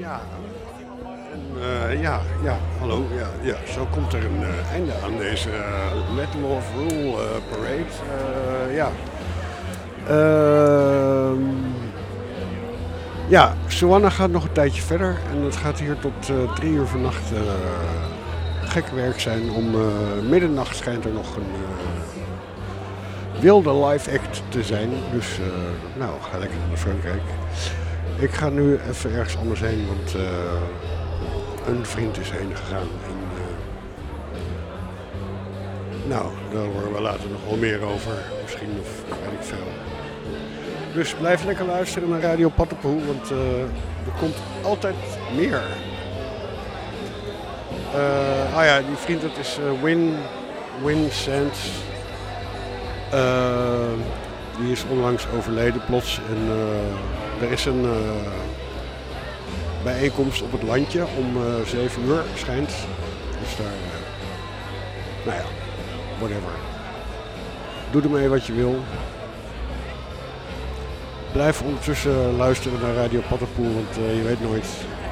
Ja. Hallo. Ja, zo komt er een einde aan deze Let Love Rule parade. Suwanna gaat nog een tijdje verder en het gaat hier tot 3 uur vannacht gek werk zijn. Om middernacht schijnt er nog een wilde live act te zijn. Dus ga lekker naar Frankrijk. Ik ga nu even ergens anders heen, want een vriend is heen gegaan. En, daar horen we later nog wel meer over. Misschien of weet ik veel. Dus blijf lekker luisteren naar Radio Pattenpoel, want er komt altijd meer. Die vriend, dat is Win Sands. Die is onlangs overleden plots. En er is een bijeenkomst op het landje om 7 uur, schijnt. Dus daar, whatever. Doe ermee wat je wil. Blijf ondertussen luisteren naar Radio Pattenpoel, want je weet nooit